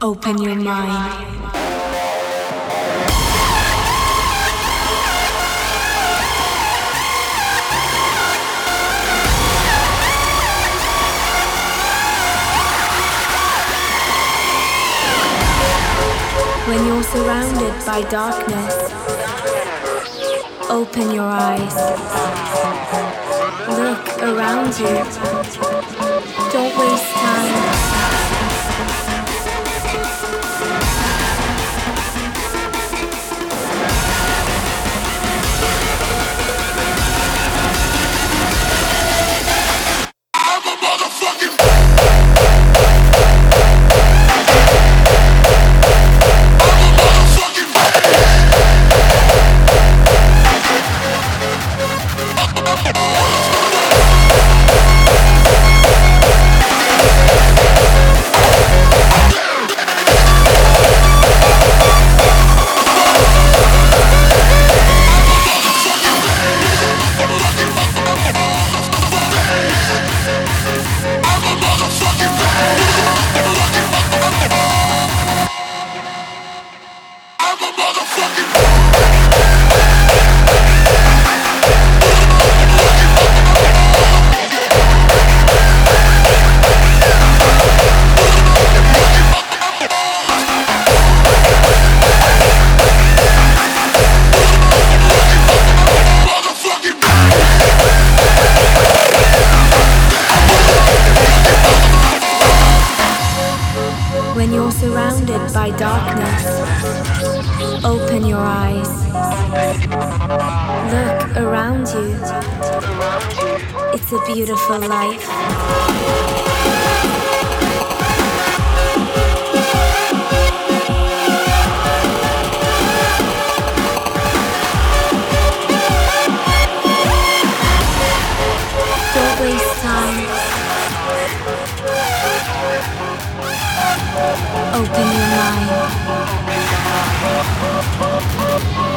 Open your mind. When you're surrounded by darkness, open your eyes. Look around you. Don't waste time. When you're surrounded by darkness, open your eyes. Look around you. It's a beautiful life. Don't waste time. Open your mind.